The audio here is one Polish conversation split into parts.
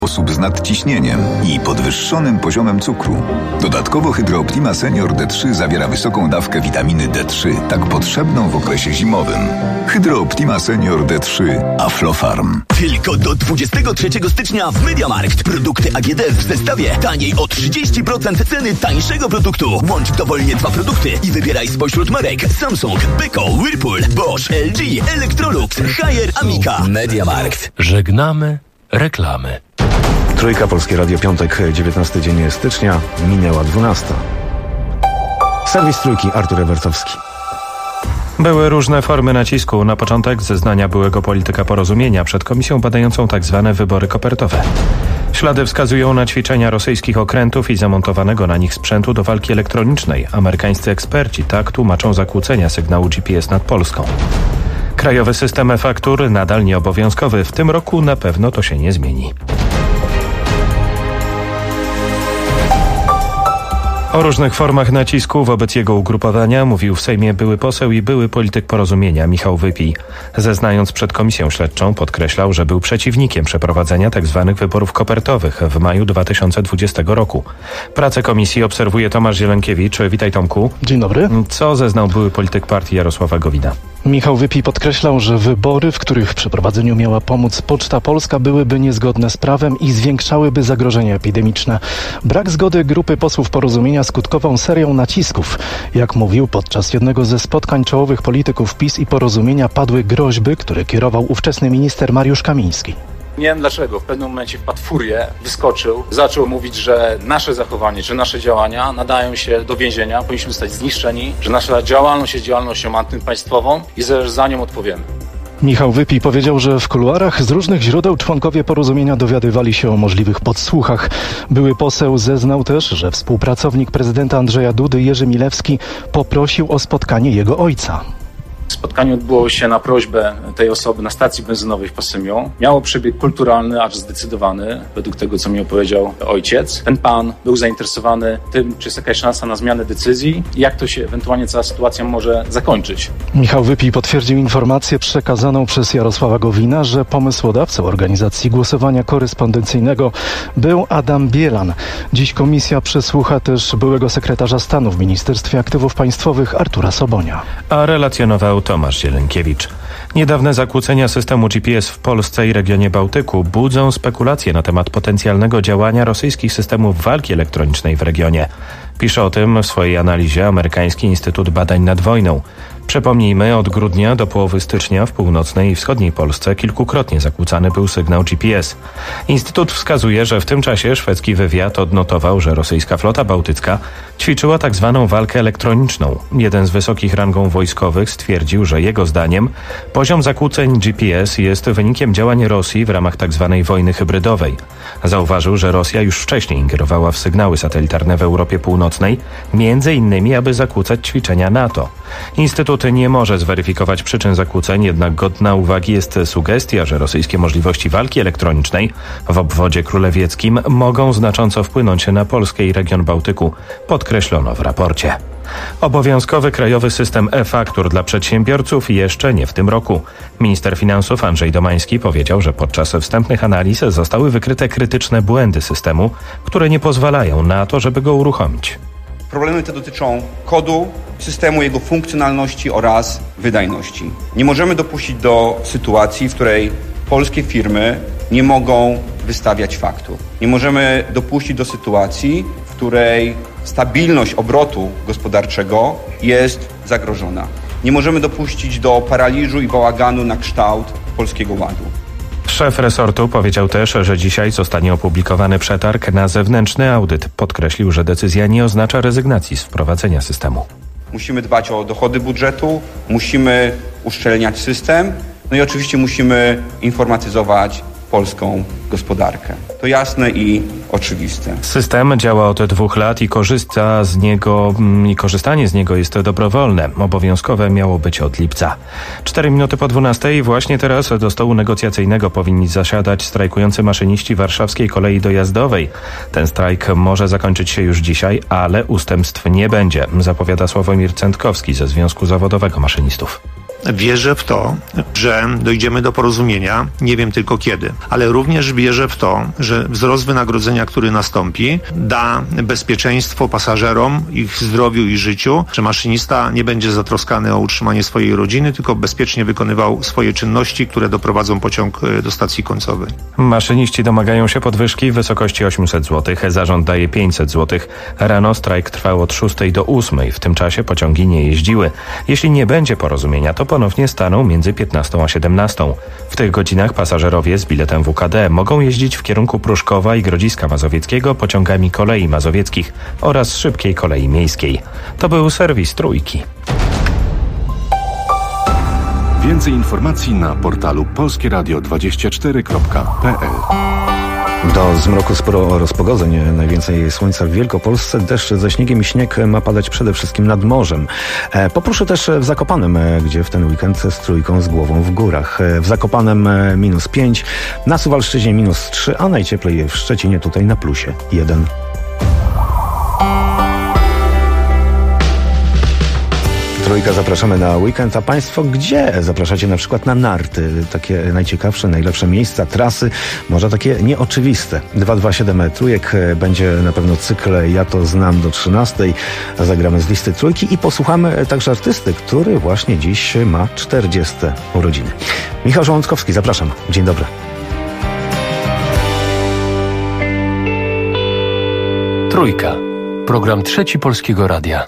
osób z nadciśnieniem i podwyższonym poziomem cukru. Dodatkowo Hydrooptima Senior D3 zawiera wysoką dawkę witaminy D3, tak potrzebną w okresie zimowym. Hydrooptima Senior D3 Aflofarm. Tylko do 23 stycznia w MediaMarkt. Produkty AGD w zestawie taniej o 30% ceny tańszego produktu. Łącz dowolnie 2 produkty i wybieraj spośród marek Samsung, Beko, Whirlpool, Bosch, LG, Electrolux, Haier, Amica. MediaMarkt. Żegnamy reklamy. Trójka, Polskie Radio, piątek, 19 dzień stycznia, minęła 12. Serwis Trójki, Artur Ewertowski. Były różne formy nacisku. Na początek zeznania byłego polityka Porozumienia przed komisją badającą tzw. wybory kopertowe. Ślady wskazują na ćwiczenia rosyjskich okrętów i zamontowanego na nich sprzętu do walki elektronicznej. Amerykańscy eksperci tak tłumaczą zakłócenia sygnału GPS nad Polską. Krajowy system e-faktur nadal nieobowiązkowy. W tym roku na pewno to się nie zmieni. O różnych formach nacisku wobec jego ugrupowania mówił w Sejmie były poseł i były polityk Porozumienia Michał Wypij. Zeznając przed komisją śledczą podkreślał, że był przeciwnikiem przeprowadzenia tzw. wyborów kopertowych w maju 2020 roku. Pracę komisji obserwuje Tomasz Zielenkiewicz. Witaj, Tomku. Dzień dobry. Co zeznał były polityk partii Jarosława Gowina? Michał Wypij podkreślał, że wybory, w których w przeprowadzeniu miała pomóc Poczta Polska, byłyby niezgodne z prawem i zwiększałyby zagrożenie epidemiczne. Brak zgody grupy posłów Porozumienia skutkował serią nacisków. Jak mówił, podczas jednego ze spotkań czołowych polityków PiS i Porozumienia padły groźby, które kierował ówczesny minister Mariusz Kamiński. Nie wiem dlaczego, w pewnym momencie wpadł w furię, wyskoczył, zaczął mówić, że nasze zachowanie, czy nasze działania nadają się do więzienia, powinniśmy zostać zniszczeni, że nasza działalność jest działalnością antypaństwową i że za nią odpowiemy. Michał Wypij powiedział, że w kuluarach z różnych źródeł członkowie Porozumienia dowiadywali się o możliwych podsłuchach. Były poseł zeznał też, że współpracownik prezydenta Andrzeja Dudy, Jerzy Milewski, poprosił o spotkanie jego ojca. Spotkanie odbyło się na prośbę tej osoby na stacji benzynowej w Posymiu. Miało przebieg kulturalny, acz zdecydowany, według tego, co mi opowiedział ojciec. Ten pan był zainteresowany tym, czy jest jakaś szansa na zmianę decyzji i jak to się ewentualnie cała sytuacja może zakończyć. Michał Wypij potwierdził informację przekazaną przez Jarosława Gowina, że pomysłodawcą organizacji głosowania korespondencyjnego był Adam Bielan. Dziś komisja przesłucha też byłego sekretarza stanu w Ministerstwie Aktywów Państwowych Artura Sobonia. A relacjonował Tomasz Zielenkiewicz. Niedawne zakłócenia systemu GPS w Polsce i regionie Bałtyku budzą spekulacje na temat potencjalnego działania rosyjskich systemów walki elektronicznej w regionie. Pisze o tym w swojej analizie Amerykański Instytut Badań nad Wojną. Przypomnijmy, od grudnia do połowy stycznia w północnej i wschodniej Polsce kilkukrotnie zakłócany był sygnał GPS. Instytut wskazuje, że w tym czasie szwedzki wywiad odnotował, że rosyjska flota bałtycka ćwiczyła tzw. walkę elektroniczną. Jeden z wysokich rangą wojskowych stwierdził, że jego zdaniem poziom zakłóceń GPS jest wynikiem działań Rosji w ramach tzw. wojny hybrydowej. Zauważył, że Rosja już wcześniej ingerowała w sygnały satelitarne w Europie Północnej, między innymi aby zakłócać ćwiczenia NATO. Instytut nie może zweryfikować przyczyn zakłóceń, jednak godna uwagi jest sugestia, że rosyjskie możliwości walki elektronicznej w obwodzie królewieckim mogą znacząco wpłynąć na Polskę i region Bałtyku, podkreślono w raporcie. Obowiązkowy krajowy system e-faktur dla przedsiębiorców jeszcze nie w tym roku. Minister finansów Andrzej Domański powiedział, że podczas wstępnych analiz zostały wykryte krytyczne błędy systemu, które nie pozwalają na to, żeby go uruchomić. Problemy te dotyczą kodu systemu, jego funkcjonalności oraz wydajności. Nie możemy dopuścić do sytuacji, w której polskie firmy nie mogą wystawiać faktur. Nie możemy dopuścić do sytuacji, w której stabilność obrotu gospodarczego jest zagrożona. Nie możemy dopuścić do paraliżu i bałaganu na kształt Polskiego Ładu. Szef resortu powiedział też, że dzisiaj zostanie opublikowany przetarg na zewnętrzny audyt. Podkreślił, że decyzja nie oznacza rezygnacji z wprowadzenia systemu. Musimy dbać o dochody budżetu, musimy uszczelniać system, no i oczywiście musimy informatyzować polską gospodarkę. To jasne i oczywiste. System działa od 2 lat i korzystanie z niego jest dobrowolne. Obowiązkowe miało być od lipca. 4 minuty po 12 właśnie teraz do stołu negocjacyjnego powinni zasiadać strajkujący maszyniści warszawskiej kolei dojazdowej. Ten strajk może zakończyć się już dzisiaj, ale ustępstw nie będzie, zapowiada Sławomir Cętkowski ze Związku Zawodowego Maszynistów. wierzę w to, że dojdziemy do porozumienia, nie wiem tylko kiedy, ale również wierzę w to, że wzrost wynagrodzenia, który nastąpi, da bezpieczeństwo pasażerom, ich zdrowiu i życiu, że maszynista nie będzie zatroskany o utrzymanie swojej rodziny, tylko bezpiecznie wykonywał swoje czynności, które doprowadzą pociąg do stacji końcowej. Maszyniści domagają się podwyżki w wysokości 800 zł. Zarząd daje 500 zł. Rano strajk trwał od 6 do 8. W tym czasie pociągi nie jeździły. Jeśli nie będzie porozumienia, to ponownie staną między 15 a 17. W tych godzinach pasażerowie z biletem WKD mogą jeździć w kierunku Pruszkowa i Grodziska Mazowieckiego pociągami kolei mazowieckich oraz szybkiej kolei miejskiej. To był serwis Trójki. Więcej informacji na portalu polskieradio24.pl. Do zmroku sporo rozpogodzeń, najwięcej słońca w Wielkopolsce, deszcz ze śniegiem i śnieg ma padać przede wszystkim nad morzem. Poproszę też w Zakopanem, gdzie w ten weekend z Trójką z głową w górach. W Zakopanem -5, na Suwalszczyźnie -3, a najcieplej w Szczecinie, tutaj na +1. Trójka, zapraszamy na weekend, a Państwo gdzie zapraszacie? Na przykład na narty, takie najciekawsze, najlepsze miejsca, trasy, może takie nieoczywiste. 227 Trójek, będzie na pewno cykl Ja to znam do 13, zagramy z listy Trójki i posłuchamy także artysty, który właśnie dziś ma 40 urodziny. Michał Żołądkowski, zapraszam. Dzień dobry. Trójka. Program Trzeci Polskiego Radia.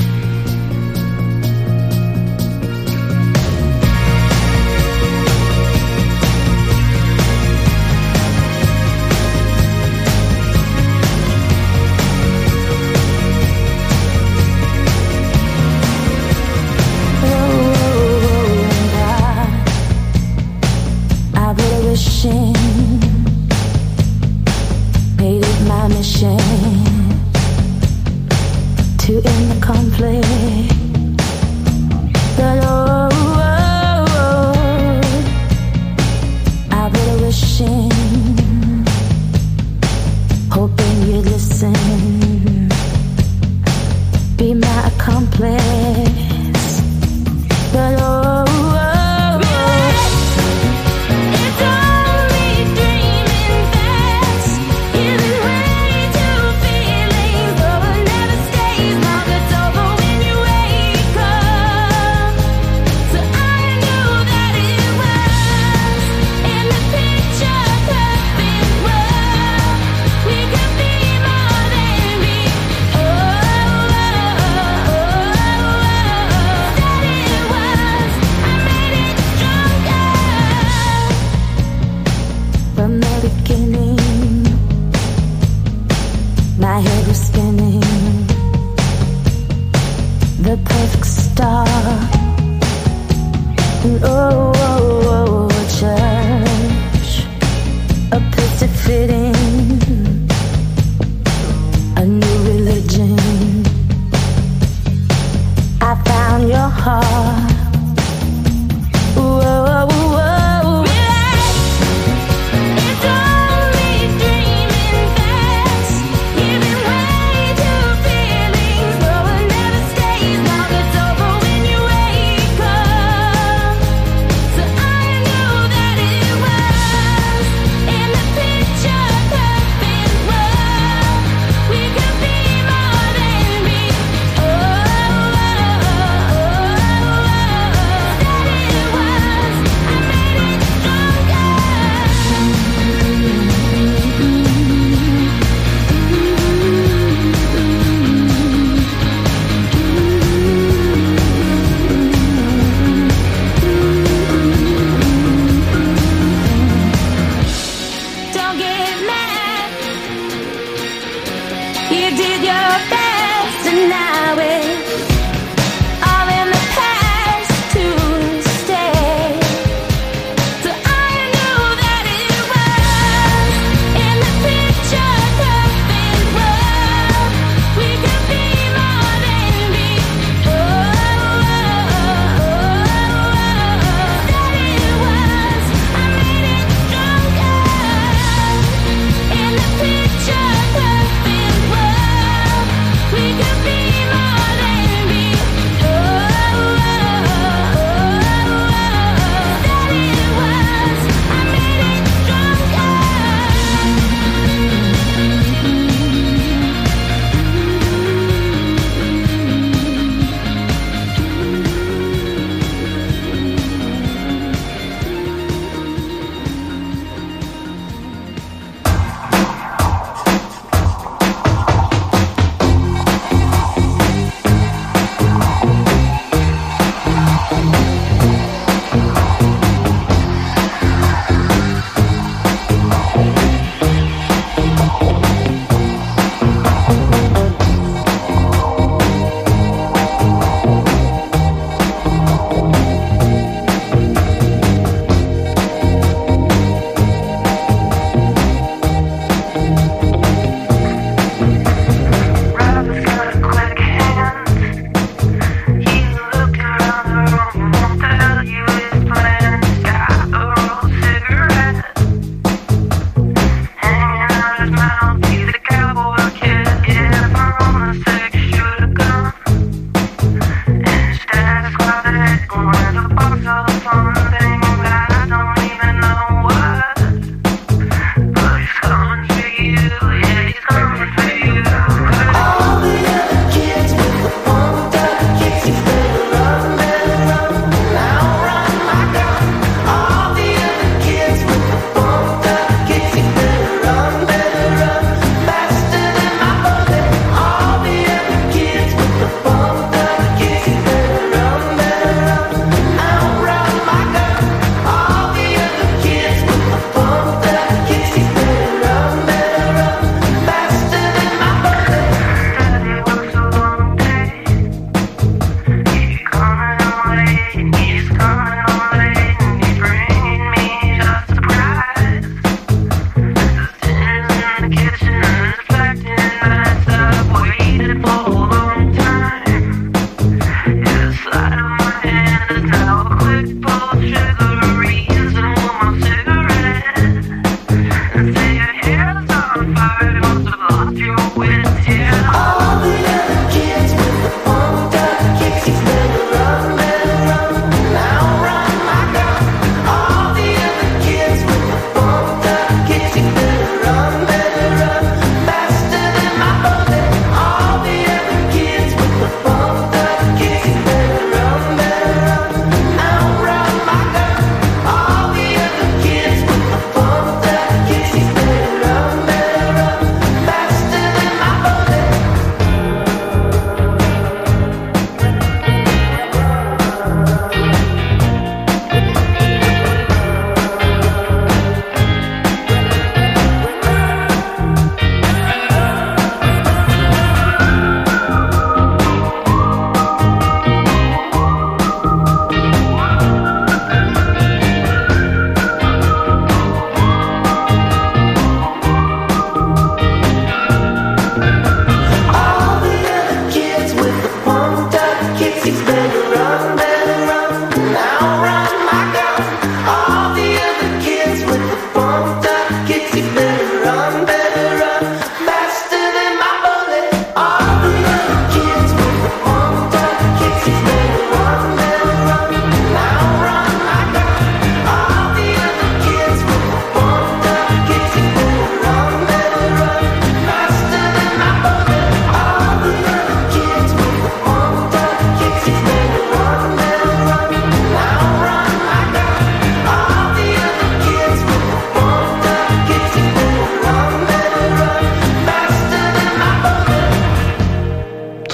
We could be more.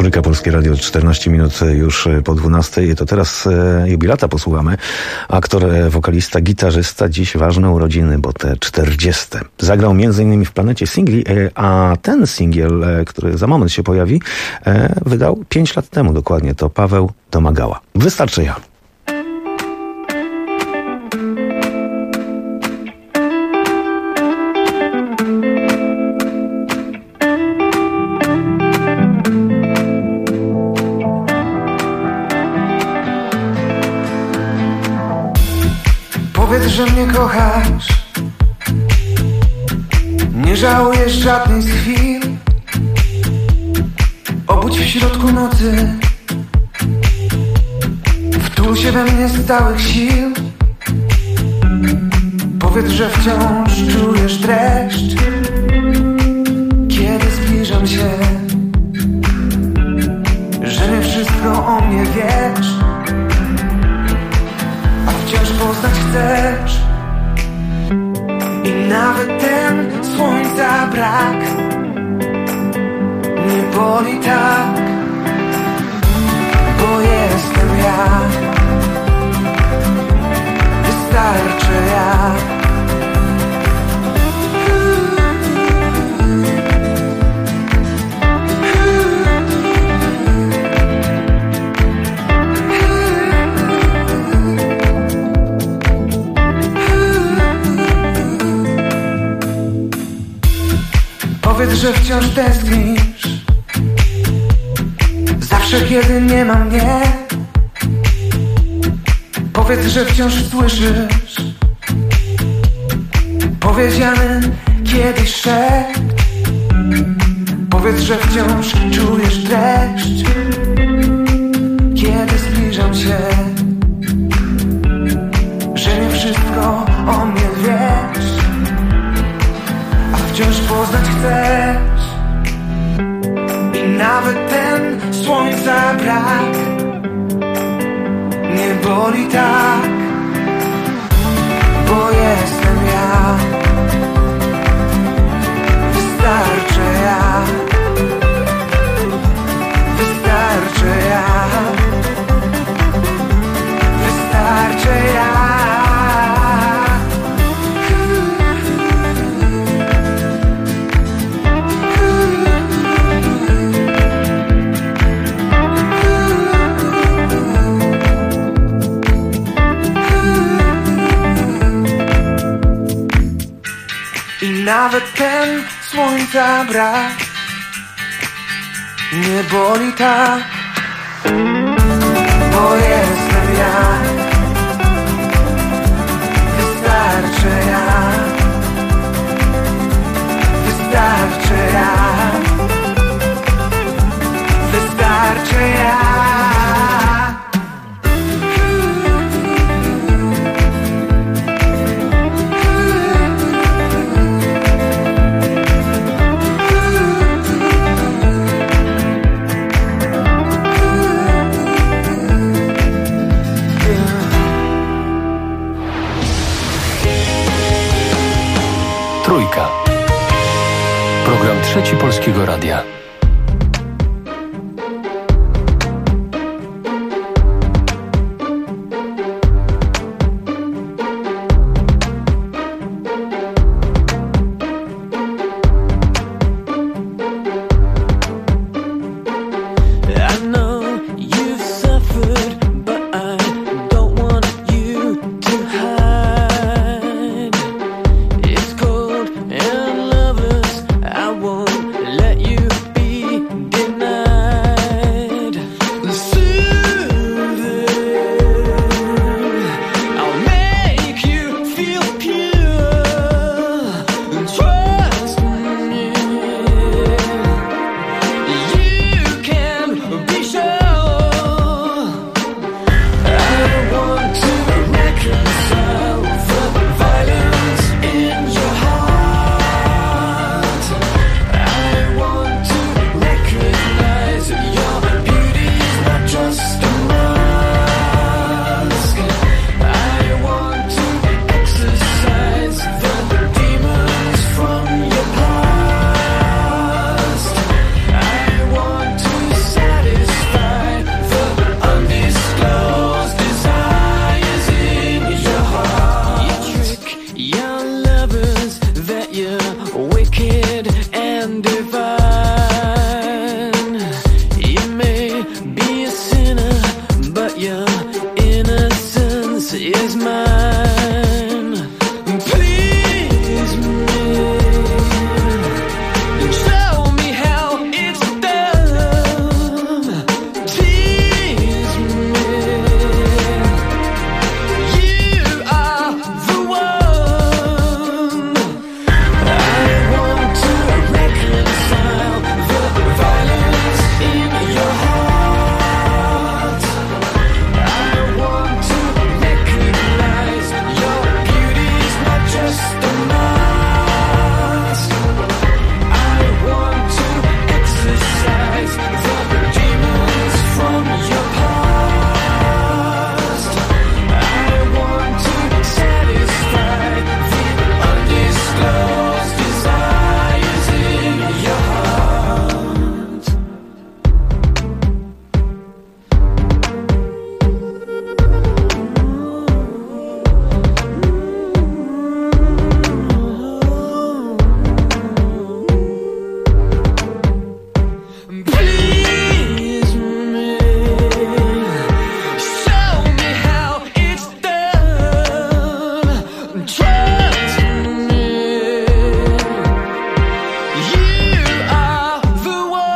Trójka, Polskie Radio, 14 minut już po 12. To teraz jubilata posłuchamy. Aktor, wokalista, gitarzysta, dziś ważne urodziny, bo te 40. Zagrał m.in. w Planecie Singli, a ten singiel, który za moment się pojawi, wydał 5 lat temu dokładnie. To Paweł Domagała. Wystarczy ja. Powiedz, że mnie kochasz. Nie żałujesz żadnej z chwil. Obudź w środku nocy. Wtul się we mnie z całych sił. Powiedz, że wciąż czujesz dreszcz, kiedy zbliżam się. Że nie wszystko o mnie wiesz, a wciąż poznać chcesz. I nawet ten słońca brak nie boli tak, bo jestem ja. Wystarczy ja. Powiedz, że wciąż tęsknisz, zawsze kiedy nie ma mnie. Powiedz, że wciąż słyszysz powiedziany kiedyś szept. Powiedz, że wciąż czujesz dreszcz, kiedy zbliżam się. Że nie wszystko o mnie wiesz, a wciąż poznać chcesz. I nawet ten słońca brak nie boli tak, bo jestem ja. Wystarczy ja. Wystarczy ja. Wystarczy ja. Nawet ten słońca brak nie boli tak, bo jestem ja. Wystarczy ja. Wystarczy ja. Wystarczy ja. Trójka. Program Trzeci Polskiego Radia. Let you and divine. You may be a sinner, but your innocence is mine. Please me, show me how it's done. Tease me, you are the one. I want to reconcile the violence in your heart. I want to recognize your beauty's not just a mask. I want to exorcise the demons from your past. I want to satisfy the undisclosed desires in your heart. Please me, show me how it's done. Trust me, you are the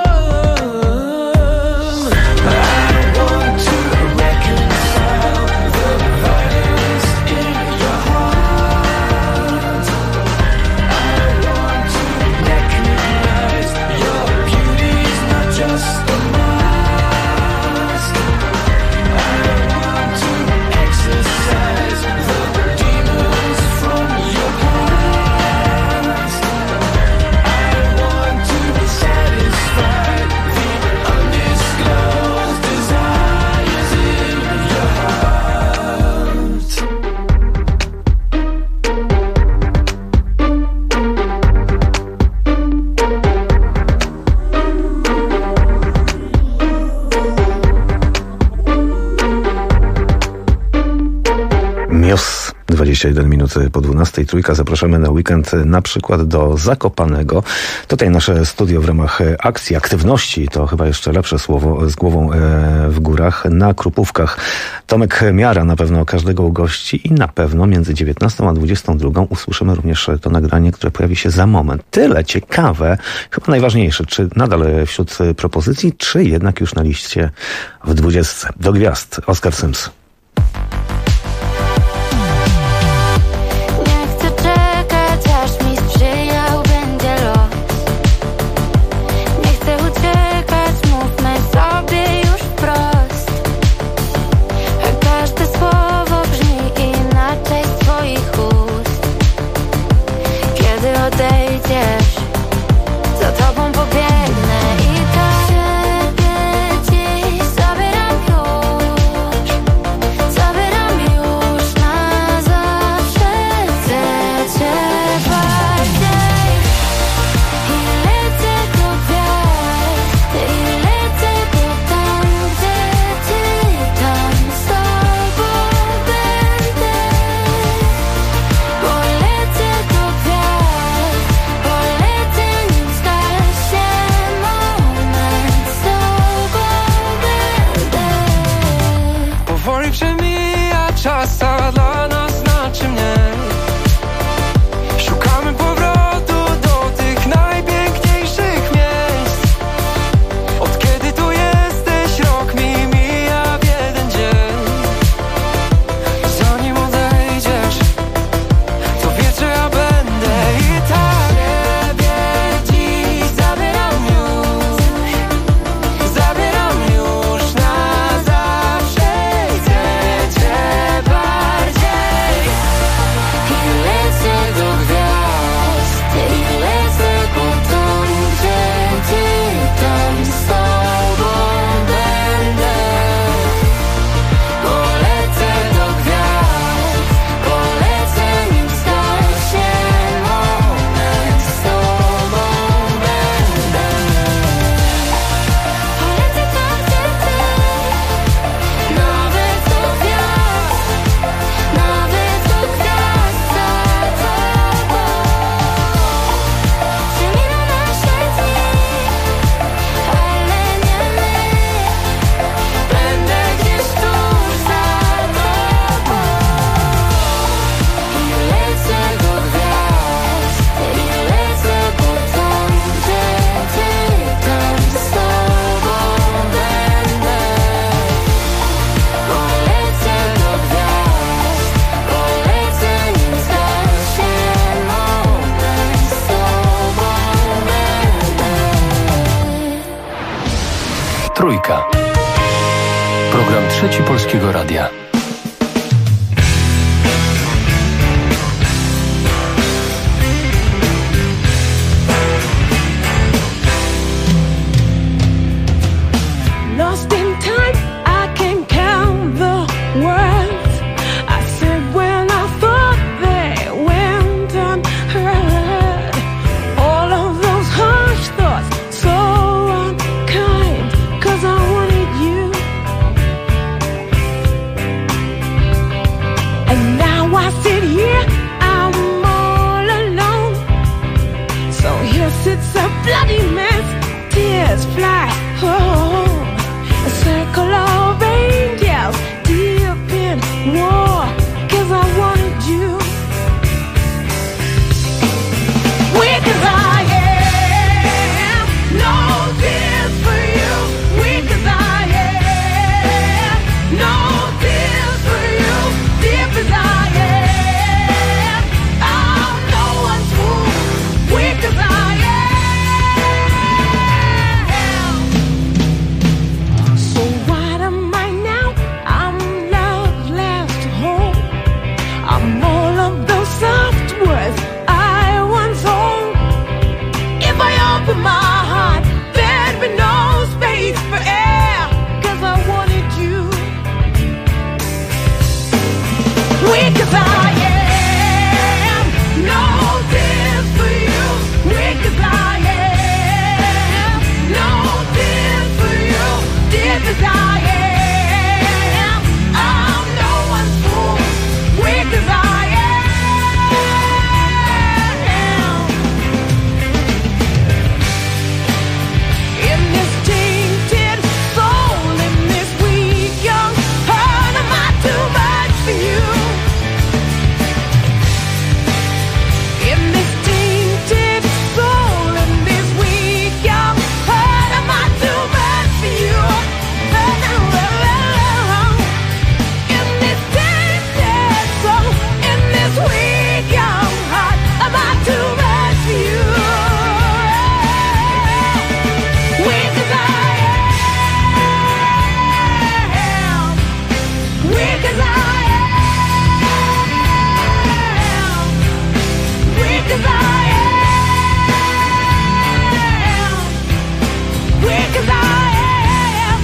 one. I want to reconcile the violence in your heart. I want to recognize your beauty's not just a mask. I want to exorcise the demons from your past. I want to satisfy the undisclosed desires in your heart. Mios, 21 minut po 12. Trójka, zapraszamy na weekend na przykład do Zakopanego. Tutaj nasze studio w ramach akcji, aktywności, to chyba jeszcze lepsze słowo, z głową w górach, na Krupówkach. Tomek Miara na pewno każdego ugości i na pewno między 19 a 22 usłyszymy również to nagranie, które pojawi się za moment. Tyle ciekawe, chyba najważniejsze, czy nadal wśród propozycji, czy jednak już na liście w 20. Do gwiazd, Oskar Sims. Nie chcę czekać, aż mi sprzyjał będzie los. Nie chcę uciekać, mówmy sobie już wprost. Każde słowo brzmi inaczej z twoich ust. Kiedy odejdziesz, za tobą pobiegnę i tak ciebie dziś zabieram już. Trójka. Program Trzeci Polskiego Radia. Lost in time, I can count the words I said when I thought they went unheard. All of those harsh thoughts, so unkind, 'cause I wanted you. And now I sit here, I'm all alone. So here sits a bloody mess, tears fly home. A circle of angels deep in war, 'cause I wanted you. Weak as I am, no tears for you. Weak as I am, no tears for you. Deep as I am, I'm no one's fool. Weak as I am. So what am I now? I'm love left home. I'm all of those soft words I once owned. If I open my heart, there'd be no space for air, 'cause I wanted you. Weak as I am, no tears for you. Weak as I am, no tears for you. Deep as I am, I'm no one's fool. Weak as I am. In this tainted soul, in this weak young heart, am I too much for you? In this tainted soul, in this weak young heart, am I too much for you? In this tainted soul, in this weak young heart, am I too much for you? Weak as I am, weak as I am, weak as I am, weak as I am,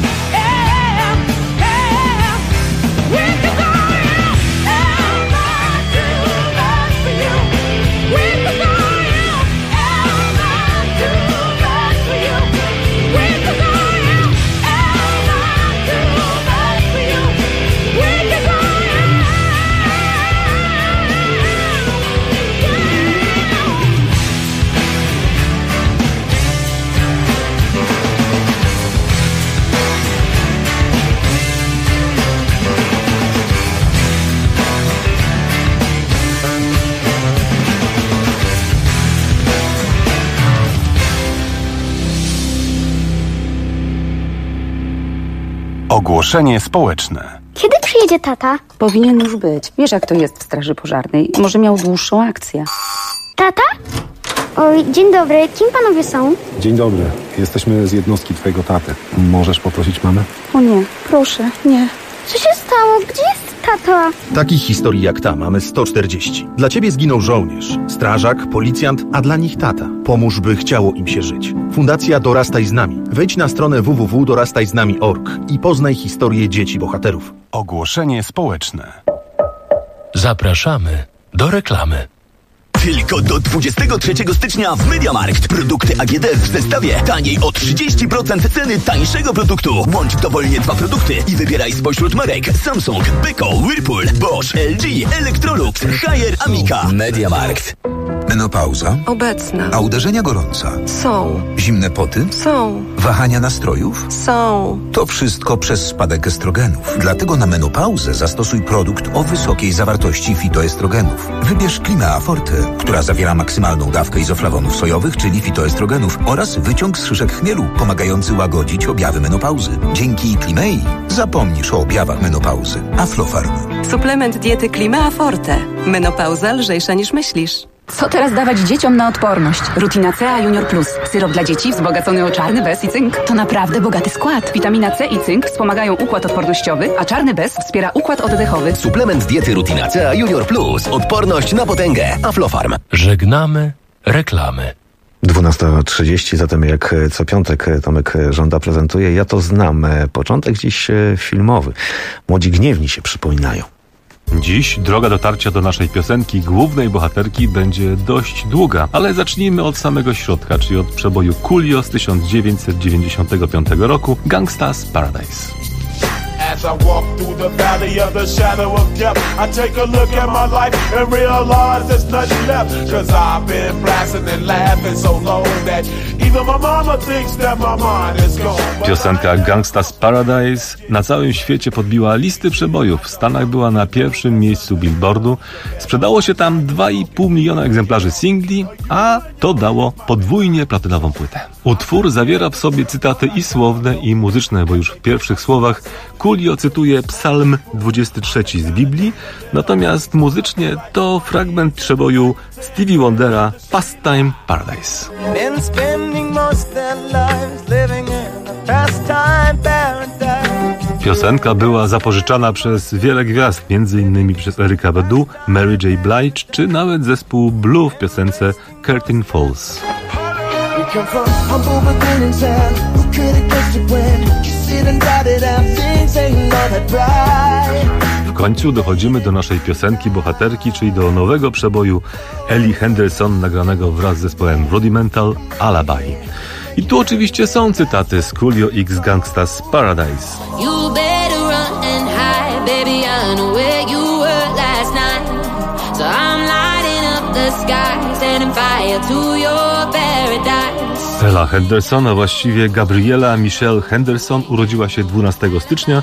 weak as I am I too much for you? Weak as I am I too much for you? Weak as I am I too much for you? Weak as I Ogłoszenie społeczne. Kiedy przyjedzie tata? Powinien już być. Wiesz, jak to jest w straży pożarnej. Może miał dłuższą akcję. Tata? Oj, dzień dobry. Kim panowie są? Dzień dobry. Jesteśmy z jednostki twojego taty. Możesz poprosić mamę? O nie, proszę, nie. Co się stało? Gdzie jest tata? Takich historii jak ta mamy 140. Dla ciebie zginął żołnierz, strażak, policjant, a dla nich tata. Pomóż, by chciało im się żyć. Fundacja Dorastaj z nami. Wejdź na stronę www.dorastajznami.org i poznaj historię dzieci bohaterów. Ogłoszenie społeczne. Zapraszamy do reklamy. Tylko do 23 stycznia w MediaMarkt. Produkty AGD w zestawie taniej o 30% ceny tańszego produktu. Łącz dowolnie dwa produkty i wybieraj spośród marek Samsung, Beko, Whirlpool, Bosch, LG, Electrolux, Haier, Amica. MediaMarkt. Menopauza? Obecna. A uderzenia gorąca? Są. Zimne poty? Są. Wahania nastrojów? Są. To wszystko przez spadek estrogenów. Dlatego na menopauzę zastosuj produkt o wysokiej zawartości fitoestrogenów. Wybierz Klimea Forte, która zawiera maksymalną dawkę izoflawonów sojowych, czyli fitoestrogenów oraz wyciąg z szyszek chmielu, pomagający łagodzić objawy menopauzy. Dzięki Klimei zapomnisz o objawach menopauzy. Aflofarm. Suplement diety Klimea Forte. Menopauza lżejsza niż myślisz. Co teraz dawać dzieciom na odporność? Rutina C A Junior Plus. Syrop dla dzieci wzbogacony o czarny bez i cynk. To naprawdę bogaty skład. Witamina C i cynk wspomagają układ odpornościowy, a czarny bez wspiera układ oddechowy. Suplement diety Rutina C A Junior Plus. Odporność na potęgę. Aflofarm. Żegnamy reklamy. 12:30, zatem jak co piątek Tomek Żąda prezentuje Ja to znam. Początek dziś filmowy. Młodzi gniewni się przypominają. Dziś droga dotarcia do naszej piosenki głównej bohaterki będzie dość długa, ale zacznijmy od samego środka, czyli od przeboju Coolio z 1995 roku, Gangsta's Paradise. As I walk through the valley of the shadow of death, I take a look at my life and realize there's nothing left. Cause I've been blasting and laughing so long that even my mama thinks that my mind is gone. Piosenka Gangsta's Paradise na całym świecie podbiła listy przebojów. W Stanach była na pierwszym miejscu Billboardu. Sprzedało się tam 2,5 miliona egzemplarzy singli, a to dało podwójnie platynową płytę. Utwór zawiera w sobie cytaty i słowne, i muzyczne, bo już w pierwszych słowach Coolio cytuje Psalm 23 z Biblii, natomiast muzycznie to fragment przeboju Stevie Wondera Pastime Paradise. Piosenka była zapożyczana przez wiele gwiazd, m.in. przez Eryk'a Badu, Mary J. Blige, czy nawet zespół Blue w piosence Curtain Falls. W końcu dochodzimy do naszej piosenki bohaterki, czyli do nowego przeboju Ellie Henderson nagranego wraz z zespołem Rudimental, Alibi. I tu oczywiście są cytaty z Coolio X Gangsta's Paradise. You better run and hide, baby, I know where you were last night. So I'm lighting up the sky, setting fire to your paradise. Ella Henderson, a właściwie Gabriela Michelle Henderson, urodziła się 12 stycznia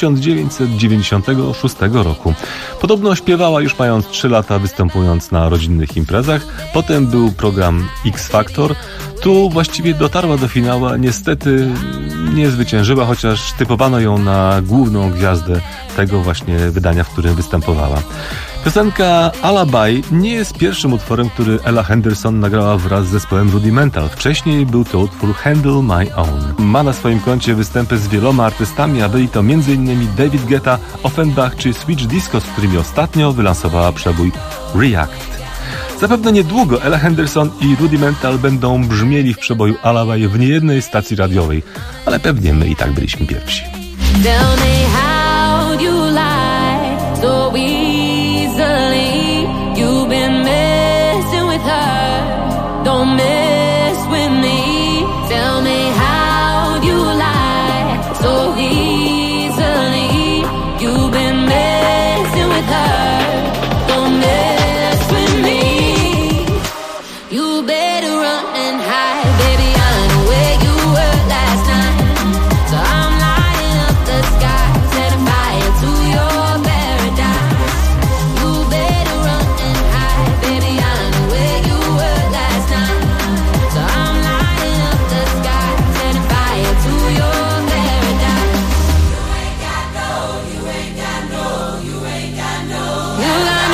1996 roku. Podobno śpiewała już mając 3 lata, występując na rodzinnych imprezach. Potem był program X Factor. Tu właściwie dotarła do finału, niestety nie zwyciężyła, chociaż typowano ją na główną gwiazdę tego właśnie wydania, w którym występowała. Piosenka Alibi nie jest pierwszym utworem, który Ella Henderson nagrała wraz z zespołem Rudimental. Wcześniej był to utwór Handle My Own. Ma na swoim koncie występy z wieloma artystami, a byli to m.in. David Guetta, Offenbach czy Switch Disco, z którymi ostatnio wylansowała przebój React. Zapewne niedługo Ella Henderson i Rudimental będą brzmieli w przeboju Alibi w niejednej stacji radiowej, ale pewnie my i tak byliśmy pierwsi. Tell me how you lie so easily. You've been messing with her, don't mess with me. Tell me how you lie so easily. You've been messing with her, don't mess with me. You better run and hide, baby, I know where you were last night. So I'm lighting up the sky, setting fire to your paradise. You better run and hide, baby, I know where you were last night. So I'm lighting up the sky, setting fire to your paradise. You ain't got no alibi. You ain't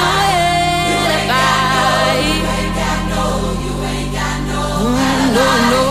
got no, no, no.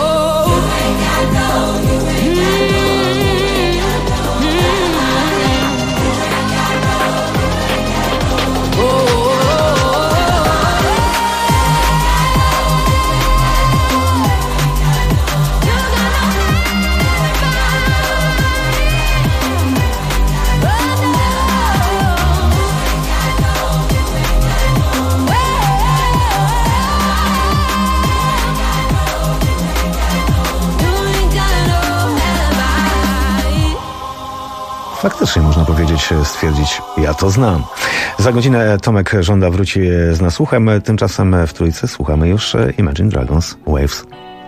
Faktycznie można powiedzieć, stwierdzić, ja to znam. Za godzinę Tomek Żąda wróci z nasłuchem. Tymczasem w Trójce słuchamy już Imagine Dragons Waves.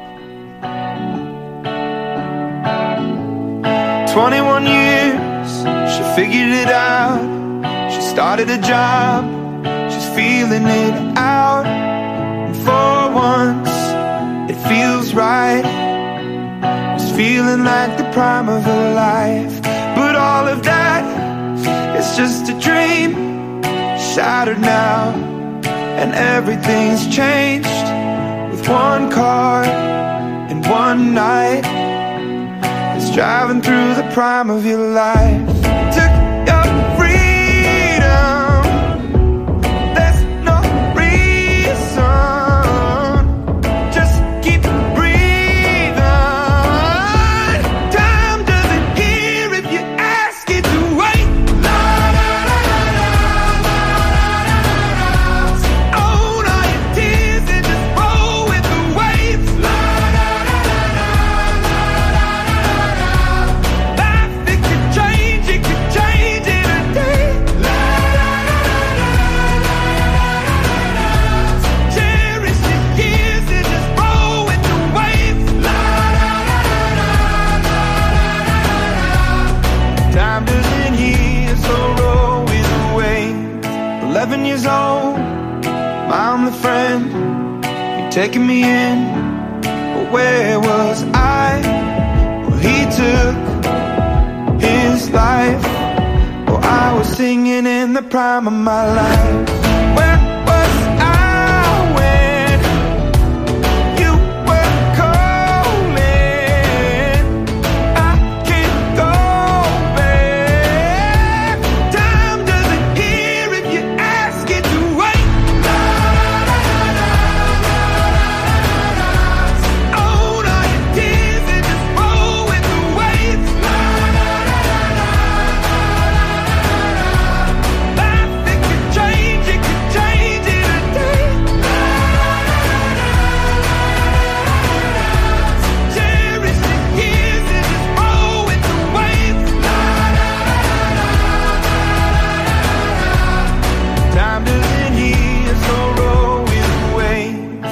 21 years, she figured it out. She started a job, she's feeling it out. And for once, it feels right. It's feeling like the prime of her life. But all of that is just a dream, shattered now. and everything's changed with one car and one night. It's driving through the prime of your life. Took your freedom. There's no reason. Just keep breathing. Time doesn't hear if you ask it to wait. La la la la la la la. Own all your tears and just roll with the waves. La la la la la la la la. Life it could change in a day. La la la la la la. Cherish the years and just roll with the waves. La la la la la la. Time doesn't heal, so roll with the waves. 11 years old, I'm the friend. You're taking me in, but where was I? Well, he took his life. Oh, I was singing in the prime of my life. Where was I when you were calling? I can't go back. Time doesn't hear if you ask it to wait. La la la la la. Own all your tears and just roll with the waves. La la la la la. Life it could change in a day. La la la la. Cherish the years and just roll with the waves. La la la la. Time doesn't heal, so roll with the waves.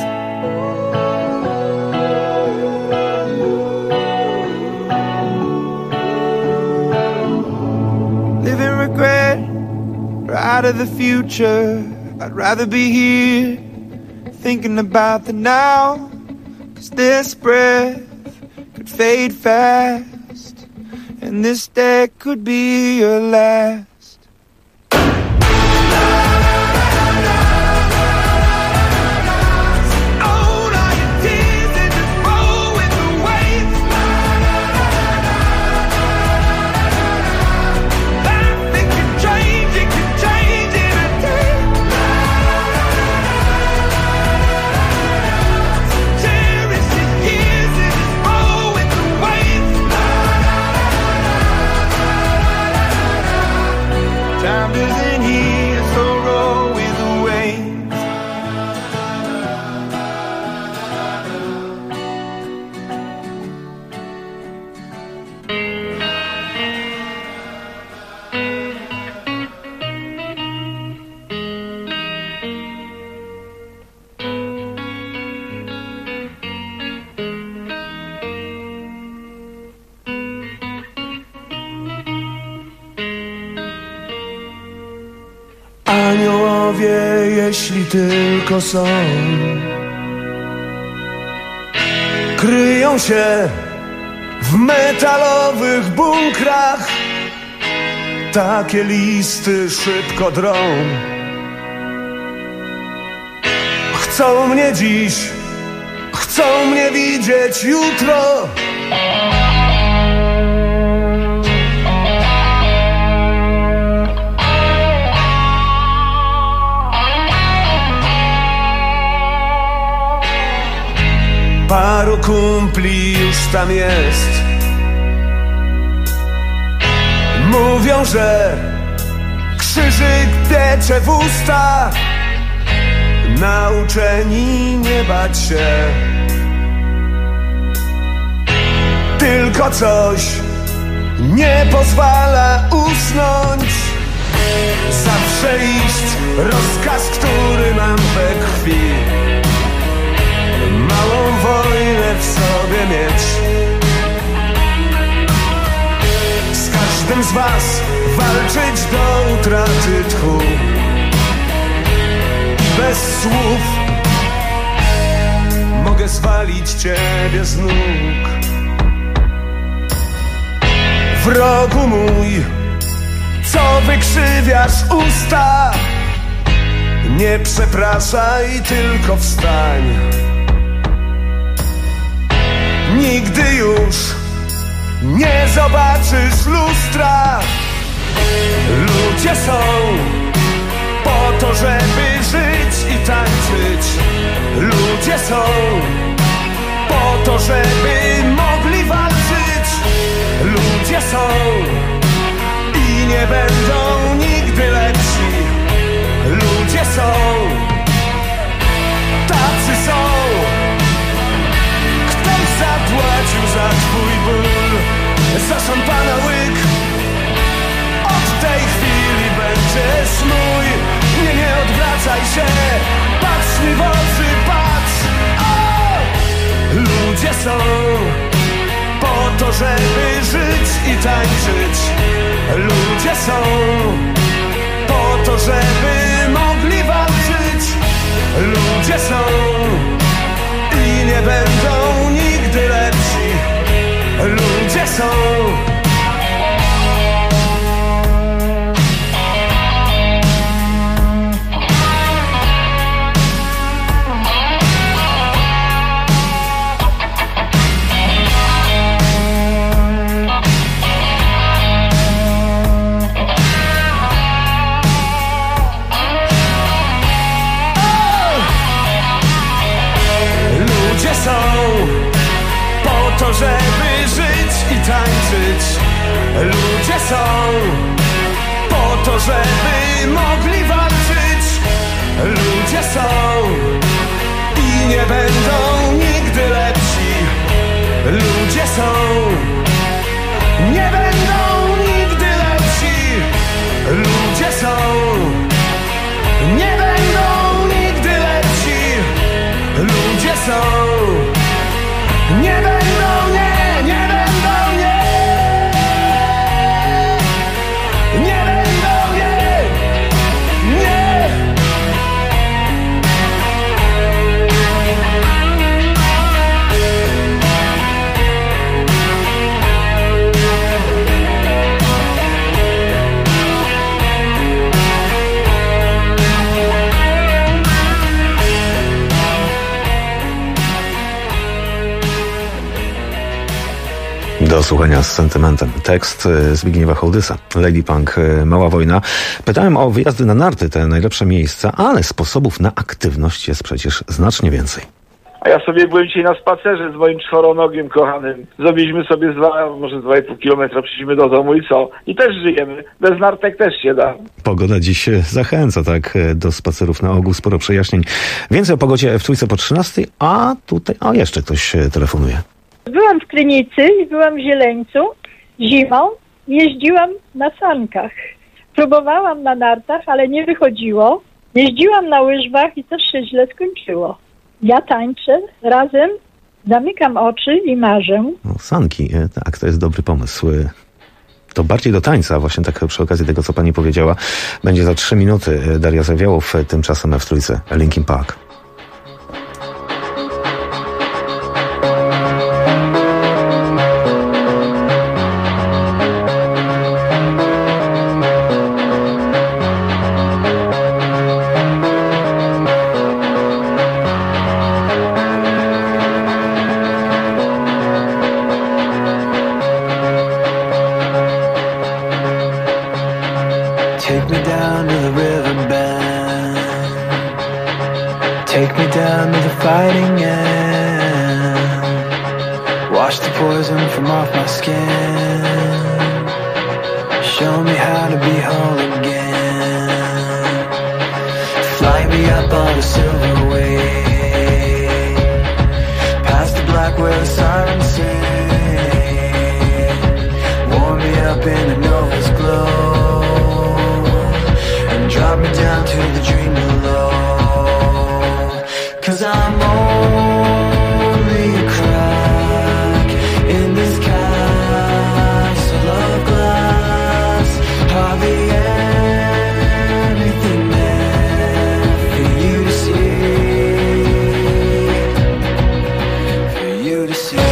Live in regret or out of the future. I'd rather be here thinking about the now. 'Cause this breath could fade fast, and this day could be your last. Own all your tears and just roll with the waves. Life it could change in a day. Cherish the years and just roll with the waves. Time doesn't heal, so roll with the waves. Aniołowie, jeśli tylko są, kryją się w metalowych bunkrach. Takie listy szybko drą. Chcą mnie dziś, chcą mnie widzieć jutro. Paru kumpli już tam jest. Mówią, że krzyżyk piecze w usta. Nauczeni nie bać się. Tylko coś nie pozwala usnąć. Zawsze iść, rozkaz, który mam we krwi. Małą wojnę w sobie mieć. Z każdym z was walczyć do utraty tchu. I bez słów mogę zwalić ciebie z nóg. Wrogu mój, co wykrzywiasz usta, Nie przepraszaj, tylko wstań. Nigdy już nie zobaczysz lustra. Ludzie są po to, żeby żyć i tańczyć. Ludzie są po to, żeby mogli walczyć. Ludzie są i nie będą nigdy lepsi. Ludzie są, tacy są. Ktoś zapłacił za twój ból, za szampana łyk. Od tej chwili będziesz mój. Nie odwracaj się, patrz mi w oczy, patrz. O! Ludzie są po to, żeby żyć i tańczyć. Ludzie są po to, żeby mogli walczyć. Ludzie są i nie będą nigdy lepsi. Ludzie są. Są po to, żeby żyć i tańczyć. Ludzie są po to, żeby mogli walczyć. Ludzie są i nie będą nigdy lepsi. Ludzie są, nie będą nigdy lepsi. Ludzie są, nie będą nigdy lepsi. Ludzie są, nie będą, nie będą, nie będą, nie. Do słuchania z sentymentem. Tekst Zbigniewa Hołdysa. Lady Punk, Mała wojna. Pytałem o wyjazdy na narty, te najlepsze miejsca, ale sposobów na aktywność jest przecież znacznie więcej. A ja sobie byłem dzisiaj na spacerze z moim czworonogiem kochanym. Zrobiliśmy sobie może 2,5 kilometra, przyszliśmy do domu i co? I też żyjemy. Bez nartek też się da. Pogoda dziś zachęca, tak, do spacerów na ogół, sporo przejaśnień. Więcej o pogodzie w Trójce po 13, a tutaj, jeszcze ktoś telefonuje. Byłam w Krynicy i byłam w Zieleńcu zimą. Jeździłam na sankach. Próbowałam na nartach, ale nie wychodziło. Jeździłam na łyżwach i też się źle skończyło. Ja tańczę razem, zamykam oczy i marzę. No, sanki, tak, to jest dobry pomysł. To bardziej do tańca, właśnie tak przy okazji tego, co pani powiedziała. Będzie za 3 minuty Daria Zawiałow, tymczasem w Trójce Linkin Park. Take me down to the riverbed. Take me down to the fighting end. Wash the poison from off my skin. Show me how to be whole again. Fly me up on a silver wave, past the black where the sirens sing. Warm me up in the Nova's glow. Drop me down to the dream below. 'Cause I'm only a crack in this castle of glass. Hardly anything there for you to see. For you to see.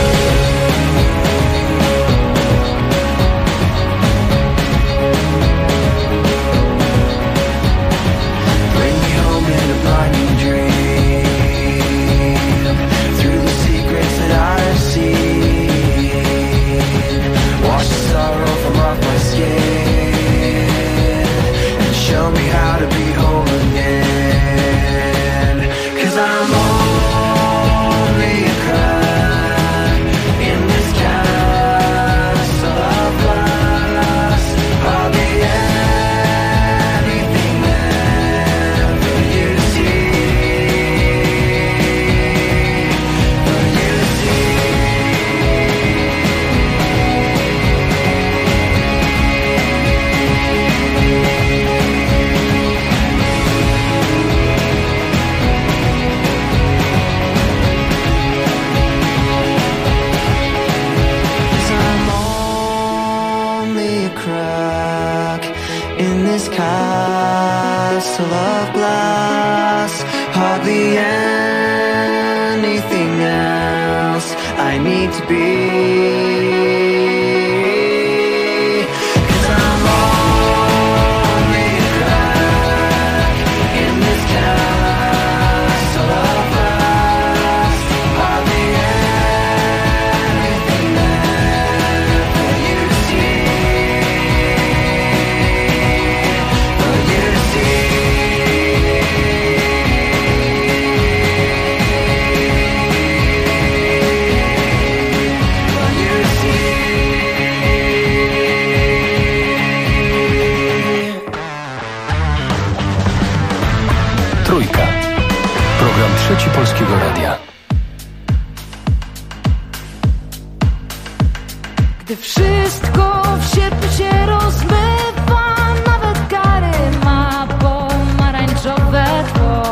Gdy wszystko w sierpniu się rozmywa, nawet Gary ma pomarańczowe tło.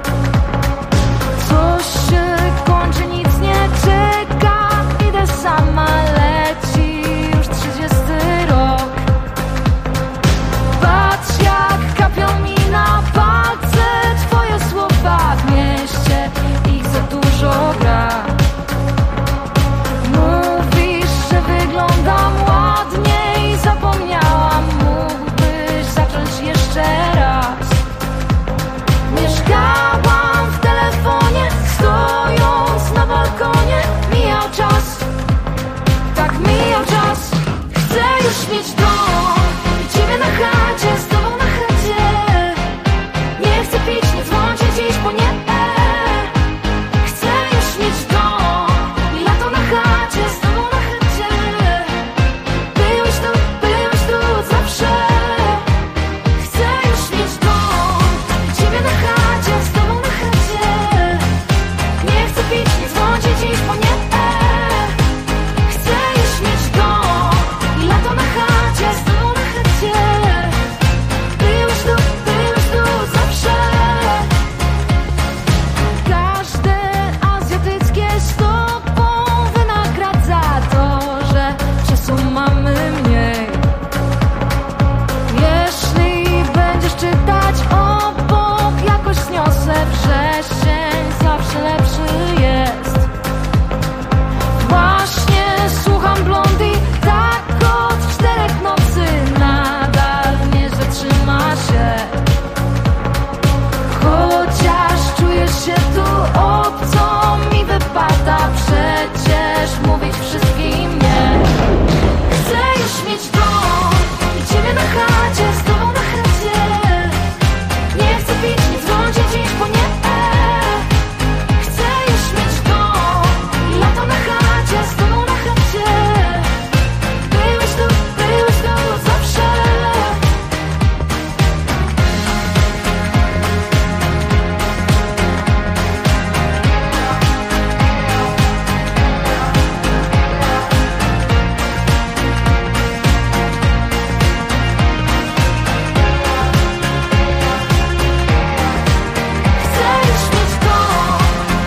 Coś się kończy, nic nie czeka, idę sama, leci już 30 rok. Patrz jak kapią mi na palce twoje słowa, w mieście ich za dużo gra. Mówisz, że wyglądam ładnie i zapomniałam, mógłbyś zacząć jeszcze raz. Mieszkałam w telefonie, stojąc na balkonie. Mijał czas, tak mijał czas. Chcę już mieć dom i ciebie na chacie, z tobą na chacie. Nie chcę pić, nie dzwonić dziś, bo nie. Chcę już mieć dom i lato na chacie, z tobą na chacie. Byłeś tu zawsze. Chcę już mieć dom i ciebie na chacie, z tobą na chacie. Nie chcę pić, nie dzwonić dziś, bo nie. Chcę już mieć dom i lato na chacie, z tobą na chacie. Byłeś tu zawsze. Każde azjatyckie z tobą wynagradza to, że czasu mamy mniej. Jeśli będziesz czytać obok, jakoś zniosę wrzesień, zawsze lepszy jest. Właśnie słucham Blondie, tak od 4 nocy, nadal nie zatrzyma się. Chociaż czujesz się tu obco, mi wypada przecież mówić wszystkim nie. Chcę już mieć dom i ciebie na chacie, z tobą na chacie. Nie chcę pić, nie dzwonić dziś, bo nie. Chcę już mieć dom i lato na chacie, z tobą na chacie. Byłeś tu zawsze. Chcę już mieć dom.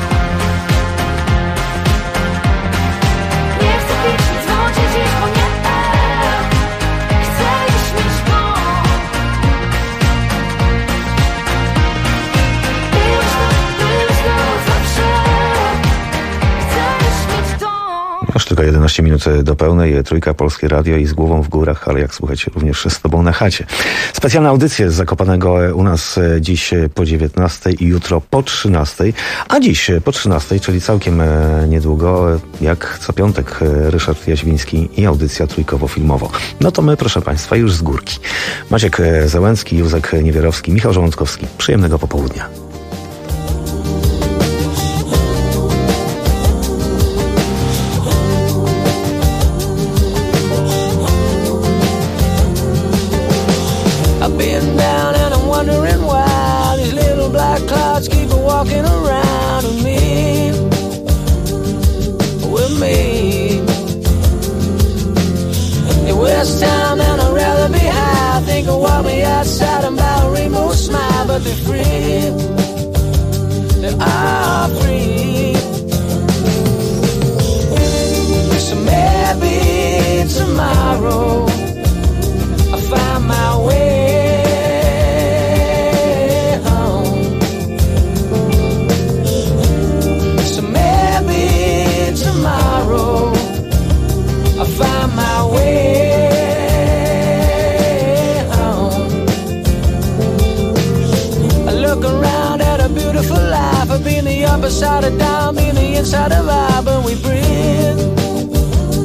Nie chcę pić, nie dzwonić dziś, bo nie. Chcę już mieć dom. Byłeś tu zawsze. Chcę już mieć dom. Aż tylko 11 minut do pełnej. Trójka, Polskie Radio i z głową w górach, ale jak słuchacie, również z tobą na chacie. Specjalna audycja z Zakopanego u nas dziś po 19 i jutro po 13. A dziś po 13, czyli całkiem niedługo, jak co piątek, Ryszard Jaźwiński i audycja trójkowo-filmowo. No to my, proszę państwa, już z górki. Maciek Załęcki, Józek Niewierowski, Michał Żołądkowski. Przyjemnego popołudnia. I've been down and I'm wondering why these little black clouds keep walking around with me. It was time and I'd rather be high. Think of what we outside about a rainbow smile, but they're free. They are free. So maybe tomorrow I'll find my way. Tomorrow I'll find my way home. I look around at a beautiful life. I've been the upper side of down, been the inside of I, but we breathe.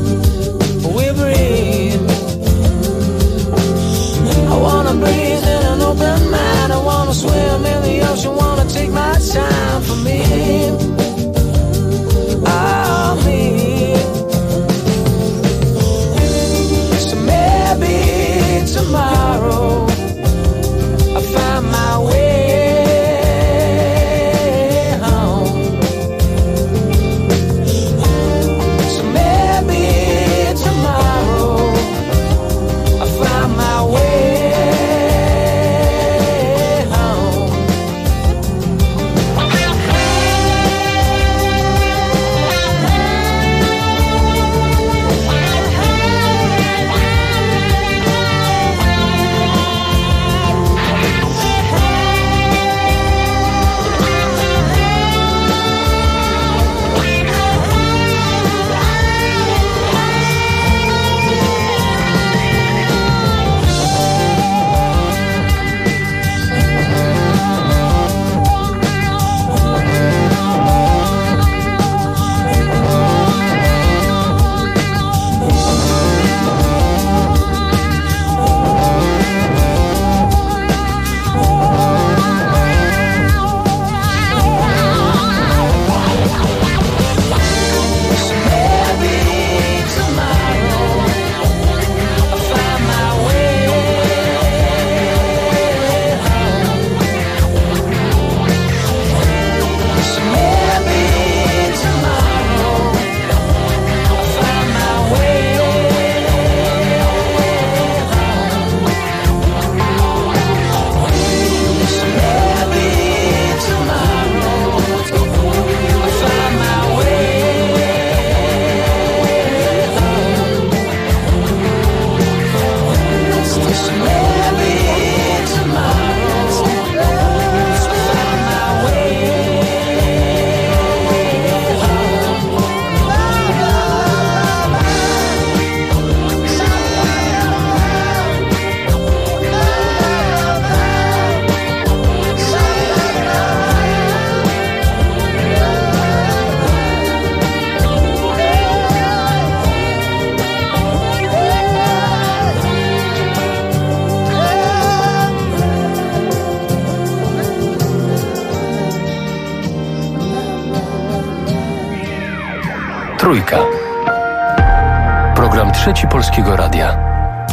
Trójka. Program Trzeci Polskiego Radia.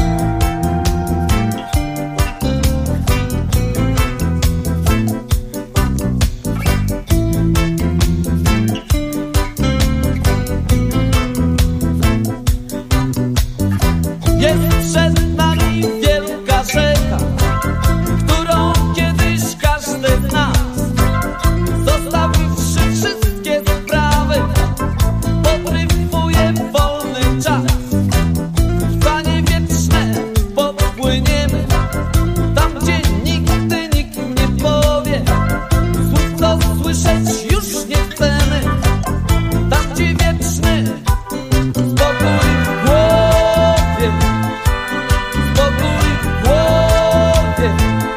Jest przed nami wielka rzeka, którą kiedyś każdy z nas, zostawiwszy wszystkie sprawy, podrywuje wolny czas. W stanie wieczne popłyniemy, tam gdzie nigdy nikt nie powie słów, co słyszeć już nie chcemy, tam gdzie wieczny spokój w głowie. Spokój w głowie.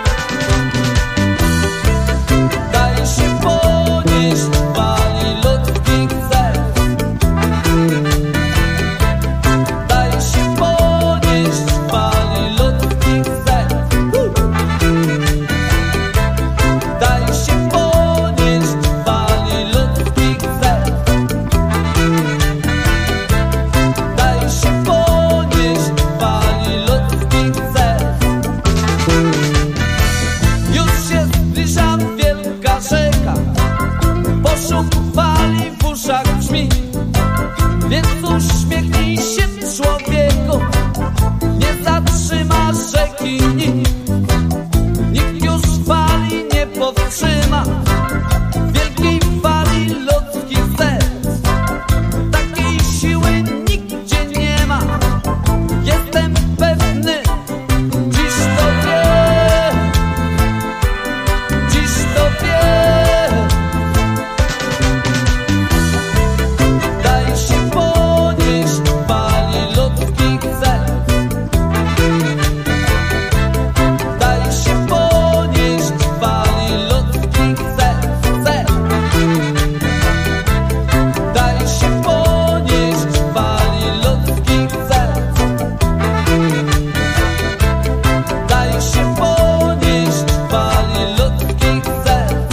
Daj się ponieść fali ludzkich serc. Daj się ponieść fali ludzkich serc. Daj się ponieść fali ludzkich serc. Daj się ponieść fali ludzkich serc. Już się zbliża wielka rzeka, bo szum fali w uszach brzmi. Więc uśmiechnij się, człowieku, nie zatrzyma rzeki nikt. Nikt już fali nie powstrzyma, wielkiej fali ludzkich serc. Takiej siły nigdzie nie ma, jestem pewny, dziś to wie, dziś to wie. Daj się ponieść fali ludzkich serc. Daj się ponieść fali ludzkich serc. Daj się ponieść fali ludzkich serc. Daj się ponieść fali ludzkich serc.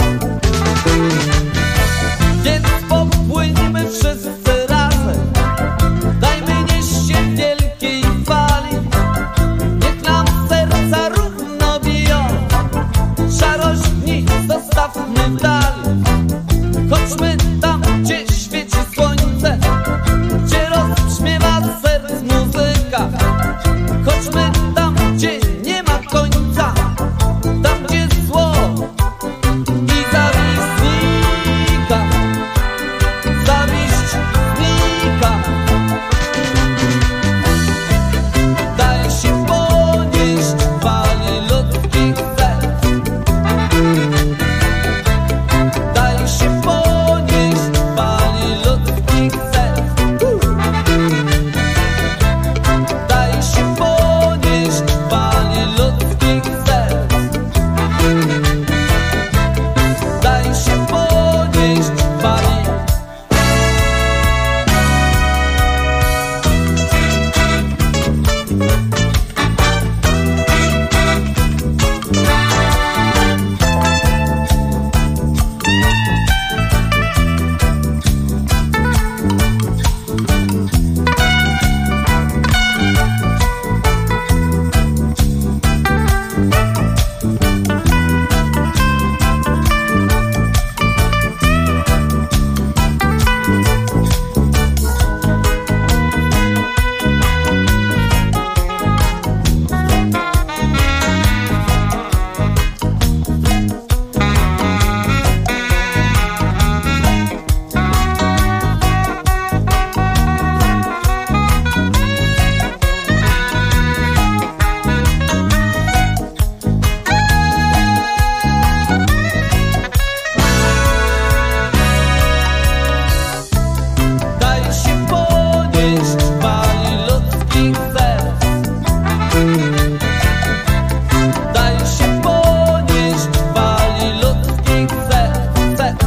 Więc popłyńmy wszyscy razem, dajmy nieść się wielkiej fali. Niech nam serca równo biją, szarość dni zostawmy w dali. Chodźmy tam, gdzie świeci słońce, gdzie rozbrzmiewa serc muzyka. Chodźmy tam, gdzie nie ma końca, tam gdzie zło i zawiść znika. Zawiść znika. Daj się ponieść fali ludzkich serc. Daj się ponieść fali ludzkich serc. Daj się ponieść fali ludzkich serc. Daj się ponieść fali. Daj się ponieść fali ludzkich serc. Daj się ponieść fali ludzkich serc.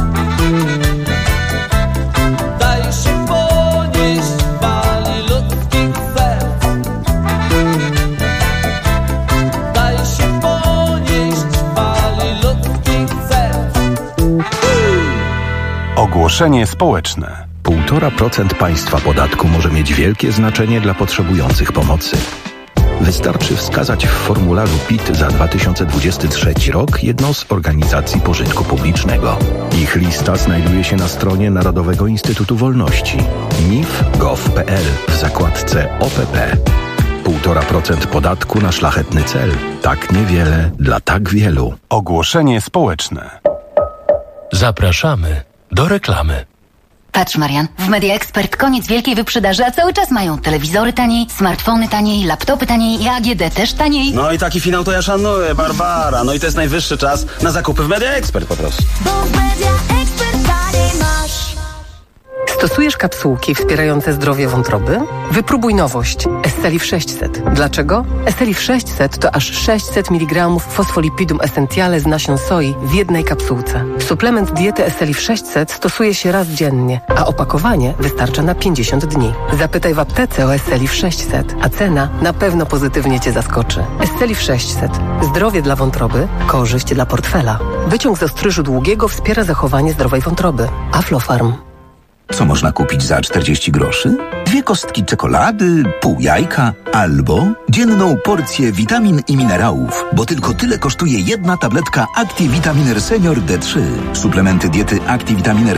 Daj się ponieść fali ludzkich serc. Daj się ponieść fali ludzkich serc. Ogłoszenie społeczne. 1,5 1,5% państwa podatku może mieć wielkie znaczenie dla potrzebujących pomocy. Wystarczy wskazać w formularzu PIT za 2023 rok jedną z organizacji pożytku publicznego. Ich lista znajduje się na stronie Narodowego Instytutu Wolności nif.gov.pl w zakładce OPP. 1,5% podatku na szlachetny cel. Tak niewiele dla tak wielu. Ogłoszenie społeczne. Zapraszamy do reklamy. Patrz, Marian, w Media Expert koniec wielkiej wyprzedaży, a cały czas mają telewizory taniej, smartfony taniej, laptopy taniej i AGD też taniej. No i taki finał to ja szanuję, Barbara. No i to jest najwyższy czas na zakupy w Media Expert po prostu. Bo w Media Expert taniej masz. Stosujesz kapsułki wspierające zdrowie wątroby? Wypróbuj nowość Estelif 600. Dlaczego? Estelif 600 to aż 600 mg fosfolipidum essentiale z nasion soi w jednej kapsułce. Suplement diety Estelif 600 stosuje się raz dziennie, a opakowanie wystarcza na 50 dni. Zapytaj w aptece o Estelif 600, a cena na pewno pozytywnie Cię zaskoczy. Estelif 600. Zdrowie dla wątroby, korzyść dla portfela. Wyciąg z ostryżu długiego wspiera zachowanie zdrowej wątroby. Aflofarm. Co można kupić za 40 groszy? 2 kostki czekolady, pół jajka albo dzienną porcję witamin i minerałów, bo tylko tyle kosztuje jedna tabletka ActiVitaminer Senior D3. Suplementy diety ActiVitaminer